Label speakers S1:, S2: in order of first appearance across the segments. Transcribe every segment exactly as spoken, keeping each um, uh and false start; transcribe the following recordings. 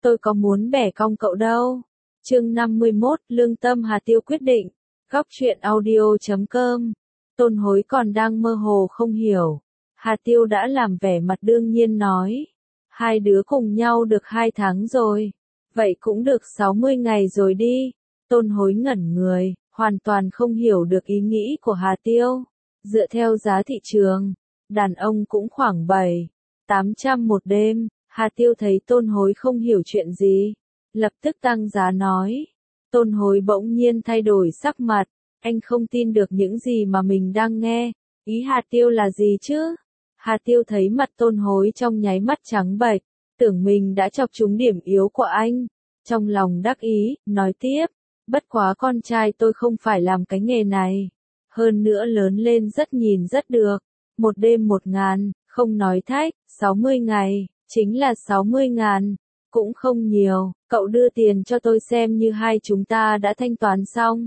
S1: tôi có muốn bẻ cong cậu đâu. Chương năm mươi mốt, lương tâm Hà Tiêu quyết định. Góc truyện audio chấm com. Tôn Hối còn đang mơ hồ không hiểu. Hà Tiêu đã làm vẻ mặt đương nhiên nói. Hai đứa cùng nhau được hai tháng rồi. Vậy cũng được sáu mươi ngày rồi đi. Tôn Hối ngẩn người, hoàn toàn không hiểu được ý nghĩ của Hà Tiêu. Dựa theo giá thị trường, đàn ông cũng khoảng bảy, tám trăm một đêm. Hà Tiêu thấy Tôn Hối không hiểu chuyện gì, lập tức tăng giá nói. Tôn Hối bỗng nhiên thay đổi sắc mặt, anh không tin được những gì mà mình đang nghe. Ý Hà Tiêu là gì chứ? Hà Tiêu thấy mặt Tôn Hối trong nháy mắt trắng bệch, tưởng mình đã chọc trúng điểm yếu của anh. Trong lòng đắc ý, nói tiếp, bất quá con trai tôi không phải làm cái nghề này. Hơn nữa lớn lên rất nhìn rất được. Một đêm một ngàn, không nói thách, sáu mươi ngày, chính là sáu mươi ngàn. Cũng không nhiều, cậu đưa tiền cho tôi xem như hai chúng ta đã thanh toán xong.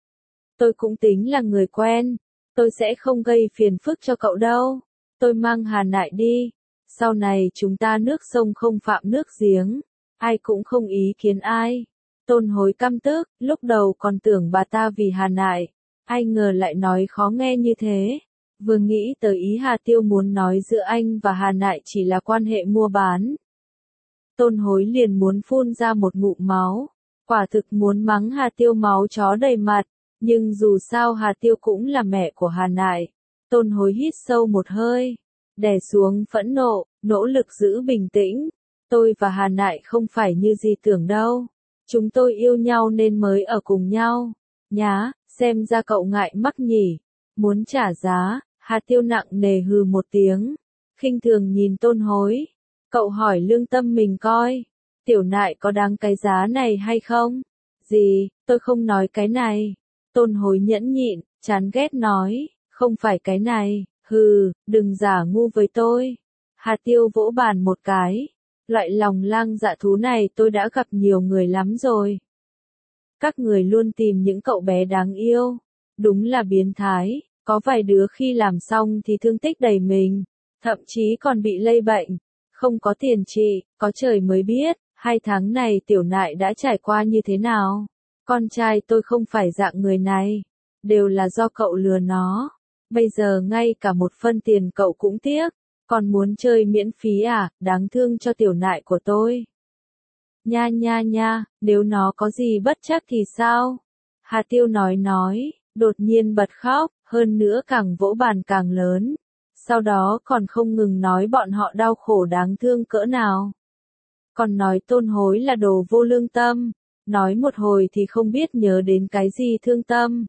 S1: Tôi cũng tính là người quen, tôi sẽ không gây phiền phức cho cậu đâu. Tôi mang Hà Nại đi, sau này chúng ta nước sông không phạm nước giếng, ai cũng không ý kiến ai. Tôn Hối căm tức, lúc đầu còn tưởng bà ta vì Hà Nại, ai ngờ lại nói khó nghe như thế. Vừa nghĩ tới ý Hà Tiêu muốn nói giữa anh và Hà Nại chỉ là quan hệ mua bán. Tôn Hối liền muốn phun ra một ngụm máu, quả thực muốn mắng Hà Tiêu máu chó đầy mặt, nhưng dù sao Hà Tiêu cũng là mẹ của Hà Nại. Tôn Hối hít sâu một hơi, đè xuống phẫn nộ, nỗ lực giữ bình tĩnh. Tôi và Hà Nại không phải như gì tưởng đâu, chúng tôi yêu nhau nên mới ở cùng nhau. Nhá, xem ra cậu ngại mắc nhỉ, muốn trả giá. Hà Tiêu nặng nề hừ một tiếng, khinh thường nhìn Tôn Hối. Cậu hỏi lương tâm mình coi, Tiểu Nại có đáng cái giá này hay không? Gì, tôi không nói cái này. Tôn Hối nhẫn nhịn, chán ghét nói, không phải cái này, hừ, đừng giả ngu với tôi. Hà Tiêu vỗ bàn một cái, loại lòng lang dạ thú này tôi đã gặp nhiều người lắm rồi. Các người luôn tìm những cậu bé đáng yêu, đúng là biến thái. Có vài đứa khi làm xong thì thương tích đầy mình, thậm chí còn bị lây bệnh, không có tiền trị, có trời mới biết, hai tháng này Tiểu Nại đã trải qua như thế nào. Con trai tôi không phải dạng người này, đều là do cậu lừa nó, bây giờ ngay cả một phân tiền cậu cũng tiếc, còn muốn chơi miễn phí à, đáng thương cho Tiểu Nại của tôi. Nha nha nha, nếu nó có gì bất trắc thì sao? Hà Tiêu nói nói, đột nhiên bật khóc. Hơn nữa càng vỗ bàn càng lớn, sau đó còn không ngừng nói bọn họ đau khổ đáng thương cỡ nào. Còn nói Tôn Hối là đồ vô lương tâm, nói một hồi thì không biết nhớ đến cái gì thương tâm.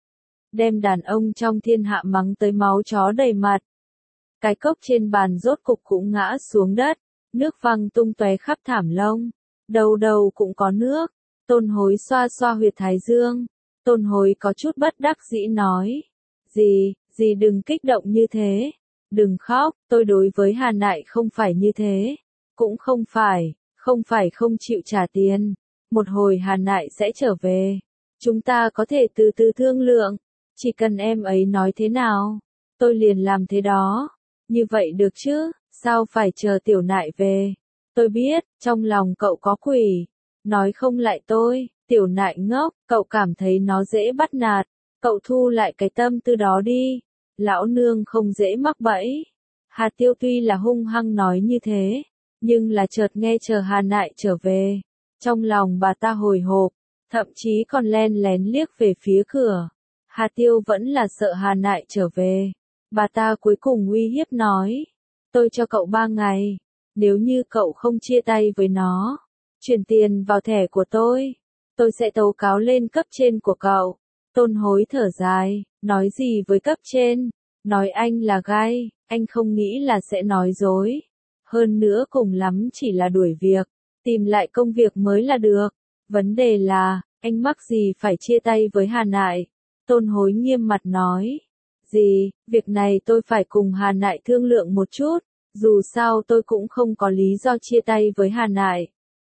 S1: Đem đàn ông trong thiên hạ mắng tới máu chó đầy mặt. Cái cốc trên bàn rốt cục cũng ngã xuống đất, nước văng tung tóe khắp thảm lông, đầu đầu cũng có nước. Tôn Hối xoa xoa huyệt thái dương, Tôn Hối có chút bất đắc dĩ nói. Gì, gì đừng kích động như thế, đừng khóc, tôi đối với Hà Nại không phải như thế, cũng không phải, không phải không chịu trả tiền, một hồi Hà Nại sẽ trở về, chúng ta có thể từ từ thương lượng, chỉ cần em ấy nói thế nào, tôi liền làm thế đó, như vậy được chứ, sao phải chờ Tiểu Nại về, tôi biết, trong lòng cậu có quỷ, nói không lại tôi, Tiểu Nại ngốc, cậu cảm thấy nó dễ bắt nạt. Cậu thu lại cái tâm tư đó đi, lão nương không dễ mắc bẫy. Hà Tiêu tuy là hung hăng nói như thế, nhưng là chợt nghe chờ Hà Nại trở về. Trong lòng bà ta hồi hộp, thậm chí còn len lén liếc về phía cửa. Hà Tiêu vẫn là sợ Hà Nại trở về. Bà ta cuối cùng uy hiếp nói, tôi cho cậu ba ngày, nếu như cậu không chia tay với nó, chuyển tiền vào thẻ của tôi, tôi sẽ tố cáo lên cấp trên của cậu. Tôn Hối thở dài, nói gì với cấp trên, nói anh là gai, anh không nghĩ là sẽ nói dối. Hơn nữa cùng lắm chỉ là đuổi việc, tìm lại công việc mới là được. Vấn đề là, anh mắc gì phải chia tay với Hà Nại. Tôn Hối nghiêm mặt nói, gì, việc này tôi phải cùng Hà Nại thương lượng một chút, dù sao tôi cũng không có lý do chia tay với Hà Nại.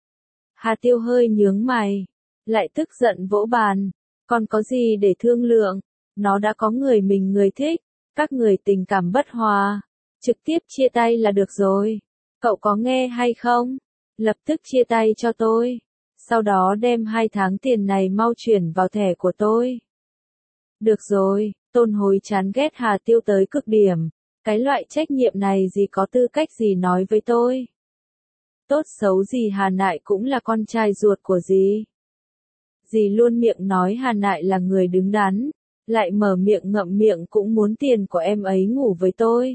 S1: Hà Tiêu hơi nhướng mày, lại tức giận vỗ bàn. Còn có gì để thương lượng, nó đã có người mình người thích, các người tình cảm bất hòa, trực tiếp chia tay là được rồi, cậu có nghe hay không? lập tức chia tay cho tôi. Sau đó đem hai tháng tiền này mau chuyển vào thẻ của tôi. Được rồi, Tôn Hối chán ghét Hà Tiêu tới cực điểm. Cái loại trách nhiệm này gì có tư cách gì nói với tôi. Tốt xấu gì Hà Nại cũng là con trai ruột của dì. Dì luôn miệng nói Hà Nại là người đứng đắn, lại mở miệng ngậm miệng cũng muốn tiền của em ấy ngủ với tôi.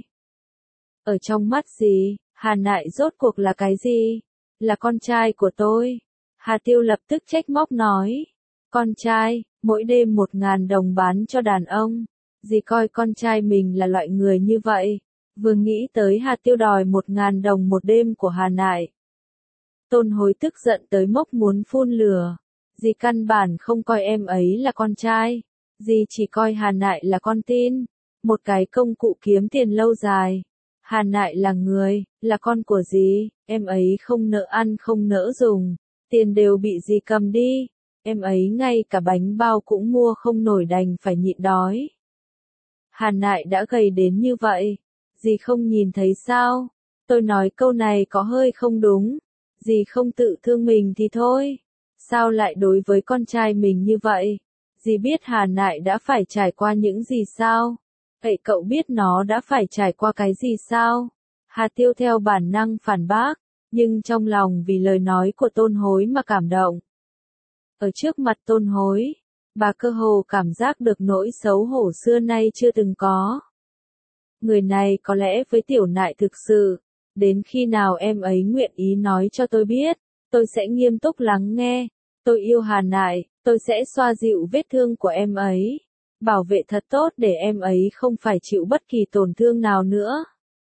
S1: Ở trong mắt dì, Hà Nại rốt cuộc là cái gì? Là con trai của tôi. Hà Tiêu lập tức trách móc nói. Con trai, mỗi đêm một ngàn đồng bán cho đàn ông. Dì coi con trai mình là loại người như vậy. Vừa nghĩ tới Hà Tiêu đòi một ngàn đồng một đêm của Hà Nại. Tôn Hối tức giận tới mốc muốn phun lửa. Dì căn bản không coi em ấy là con trai. Dì chỉ coi Hà Nại là con tin. Một cái công cụ kiếm tiền lâu dài. Hà Nại là người, là con của dì. Em ấy không nỡ ăn không nỡ dùng. Tiền đều bị dì cầm đi. Em ấy ngay cả bánh bao cũng mua không nổi đành phải nhịn đói. Hà Nại đã gầy đến như vậy. Dì không nhìn thấy sao? Tôi nói câu này có hơi không đúng. Dì không tự thương mình thì thôi. Sao lại đối với con trai mình như vậy? Dì biết Hà Nại đã phải trải qua những gì sao? Vậy cậu biết nó đã phải trải qua cái gì sao? Hà Tiêu theo bản năng phản bác, nhưng trong lòng vì lời nói của Tôn Hối mà cảm động. Ở trước mặt Tôn Hối, bà cơ hồ cảm giác được nỗi xấu hổ xưa nay chưa từng có. Người này có lẽ với Tiểu Nại thực sự, đến khi nào em ấy nguyện ý nói cho tôi biết, tôi sẽ nghiêm túc lắng nghe. Tôi yêu Hà Nại, tôi sẽ xoa dịu vết thương của em ấy, bảo vệ thật tốt để em ấy không phải chịu bất kỳ tổn thương nào nữa.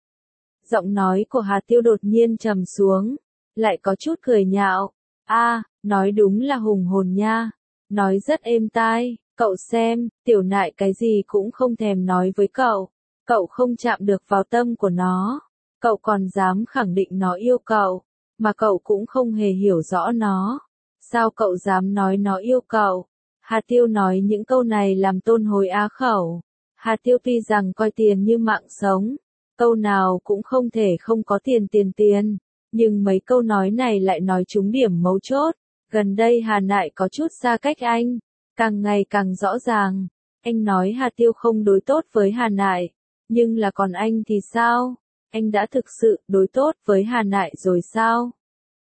S1: Giọng nói của Hà Tiêu đột nhiên trầm xuống, lại có chút cười nhạo. A, nói đúng là hùng hồn nha, nói rất êm tai, cậu xem, Tiểu Nại cái gì cũng không thèm nói với cậu, cậu không chạm được vào tâm của nó, cậu còn dám khẳng định nó yêu cậu, mà cậu cũng không hề hiểu rõ nó. Sao cậu dám nói nó yêu cậu? Hà Tiêu nói những câu này làm Tôn Hối á khẩu. Hà Tiêu tuy rằng coi tiền như mạng sống, câu nào cũng không thể không có tiền tiền tiền, nhưng mấy câu nói này lại nói trúng điểm mấu chốt. Gần đây Hà Nại có chút xa cách anh, càng ngày càng rõ ràng. Anh nói Hà Tiêu không đối tốt với Hà Nại, nhưng là còn anh thì sao? Anh đã thực sự đối tốt với Hà Nại rồi sao?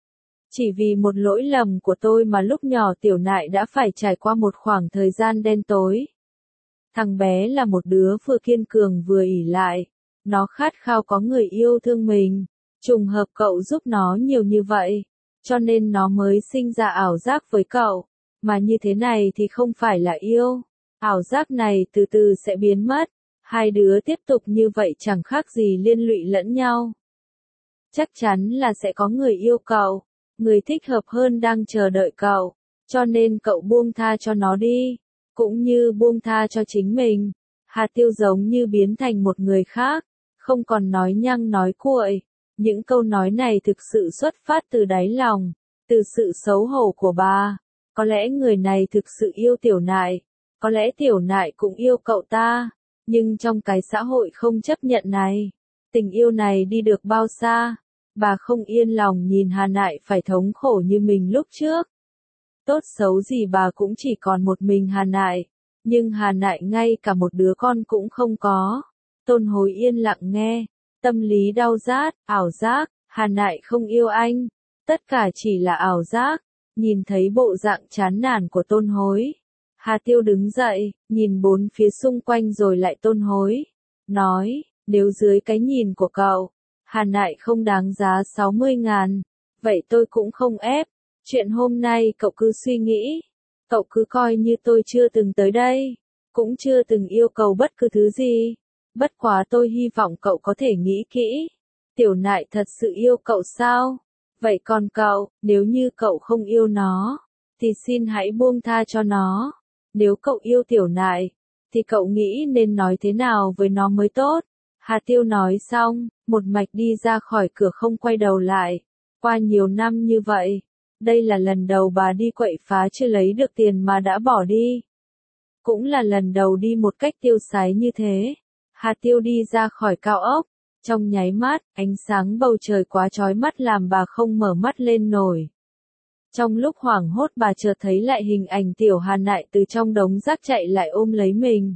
S1: Chỉ vì một lỗi lầm của tôi mà lúc nhỏ Tiểu Nại đã phải trải qua một khoảng thời gian đen tối. Thằng bé là một đứa vừa kiên cường vừa ỷ lại. Nó khát khao có người yêu thương mình. Trùng hợp cậu giúp nó nhiều như vậy. Cho nên nó mới sinh ra ảo giác với cậu. Mà như thế này thì không phải là yêu. Ảo giác này từ từ sẽ biến mất. Hai đứa tiếp tục như vậy chẳng khác gì liên lụy lẫn nhau. Chắc chắn là sẽ có người yêu cậu. Người thích hợp hơn đang chờ đợi cậu, cho nên cậu buông tha cho nó đi, cũng như buông tha cho chính mình. Hà Tiêu giống như biến thành một người khác, không còn nói nhăng nói cuội. Những câu nói này thực sự xuất phát từ đáy lòng, từ sự xấu hổ của bà. Có lẽ người này thực sự yêu Tiểu Nại, có lẽ Tiểu Nại cũng yêu cậu ta, nhưng trong cái xã hội không chấp nhận này, tình yêu này đi được bao xa? Bà không yên lòng nhìn Hà Nại phải thống khổ như mình lúc trước. Tốt xấu gì bà cũng chỉ còn một mình Hà Nại, nhưng Hà Nại ngay cả một đứa con cũng không có. Tôn Hối yên lặng nghe, tâm lý đau rát, ảo giác, Hà Nại không yêu anh, tất cả chỉ là ảo giác. Nhìn thấy bộ dạng chán nản của Tôn Hối, Hà Tiêu đứng dậy, nhìn bốn phía xung quanh rồi lại Tôn Hối, nói, nếu dưới cái nhìn của cậu, Hà Nại không đáng giá sáu mươi ngàn, vậy tôi cũng không ép. Chuyện hôm nay cậu cứ suy nghĩ, cậu cứ coi như tôi chưa từng tới đây, cũng chưa từng yêu cầu bất cứ thứ gì. Bất quá tôi hy vọng cậu có thể nghĩ kỹ. Tiểu Nại thật sự yêu cậu sao? Vậy còn cậu, nếu như cậu không yêu nó, thì xin hãy buông tha cho nó. Nếu cậu yêu Tiểu Nại, thì cậu nghĩ nên nói thế nào với nó mới tốt? Hà Tiêu nói xong, một mạch đi ra khỏi cửa không quay đầu lại. Qua nhiều năm như vậy, đây là lần đầu bà đi quậy phá chưa lấy được tiền mà đã bỏ đi. Cũng là lần đầu đi một cách tiêu sái như thế. Hà Tiêu đi ra khỏi cao ốc, Trong nháy mắt, ánh sáng bầu trời quá chói mắt làm bà không mở mắt lên nổi. Trong lúc hoảng hốt bà chợt thấy lại hình ảnh Tiểu Hà Nại từ trong đống rác chạy lại ôm lấy mình.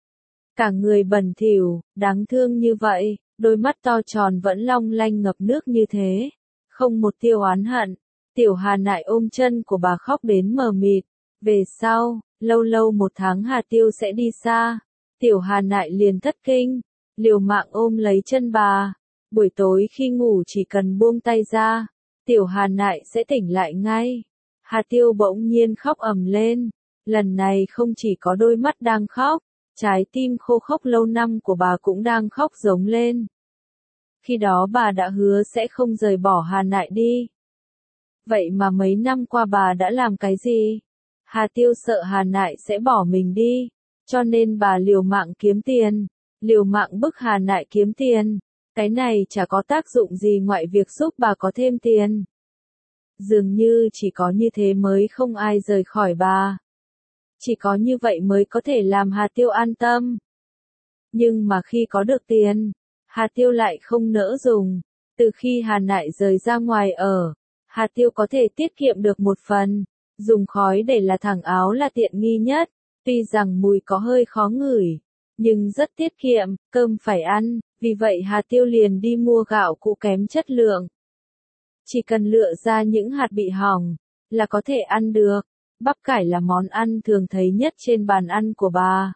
S1: Cả người bẩn thỉu, đáng thương như vậy, đôi mắt to tròn vẫn long lanh ngập nước như thế. Không một tia oán hận. Tiểu Hà Nại ôm chân của bà khóc đến mờ mịt. Về sau, lâu lâu một tháng Hà Tiêu sẽ đi xa. Tiểu Hà Nại liền thất kinh, liều mạng ôm lấy chân bà. Buổi tối khi ngủ chỉ cần buông tay ra, Tiểu Hà Nại sẽ tỉnh lại ngay. Hà Tiêu bỗng nhiên khóc ầm lên. Lần này không chỉ có đôi mắt đang khóc, trái tim khô khốc lâu năm của bà cũng đang khóc giống lên. Khi đó bà đã hứa sẽ không rời bỏ Hà Nại đi. Vậy mà mấy năm qua bà đã làm cái gì? Hà Tiêu sợ Hà Nại sẽ bỏ mình đi, cho nên bà liều mạng kiếm tiền, liều mạng bức Hà Nại kiếm tiền. Cái này chả có tác dụng gì ngoại việc giúp bà có thêm tiền. Dường như chỉ có như thế mới không ai rời khỏi bà. Chỉ có như vậy mới có thể làm Hà Tiêu an tâm. Nhưng mà khi có được tiền, Hà Tiêu lại không nỡ dùng. Từ khi Hà Nại rời ra ngoài ở, Hà Tiêu có thể tiết kiệm được một phần. Dùng khói để là thẳng áo là tiện nghi nhất. Tuy rằng mùi có hơi khó ngửi, nhưng rất tiết kiệm, cơm phải ăn. Vì vậy Hà Tiêu liền đi mua gạo cũ kém chất lượng. Chỉ cần lựa ra những hạt bị hỏng, là có thể ăn được. Bắp cải là món ăn thường thấy nhất trên bàn ăn của bà.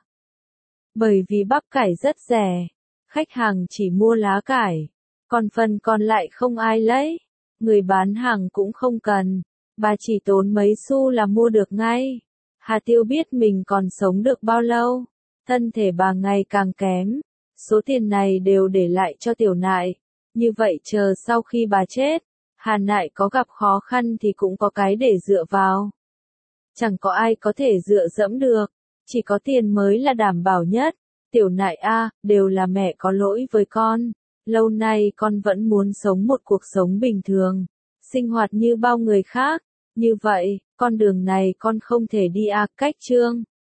S1: Bởi vì bắp cải rất rẻ, khách hàng chỉ mua lá cải, còn phần còn lại không ai lấy. Người bán hàng cũng không cần, bà chỉ tốn mấy xu là mua được ngay. Hà Tiêu biết mình còn sống được bao lâu, thân thể bà ngày càng kém. Số tiền này đều để lại cho Tiểu Nại. Như vậy chờ sau khi bà chết, Hà Nại có gặp khó khăn thì cũng có cái để dựa vào. Chẳng có ai có thể dựa dẫm được, chỉ có tiền mới là đảm bảo nhất. Tiểu Nại a, đều là mẹ có lỗi với con. Lâu nay con vẫn muốn sống một cuộc sống bình thường, sinh hoạt như bao người khác. Như vậy, con đường này con không thể đi a. Cách chương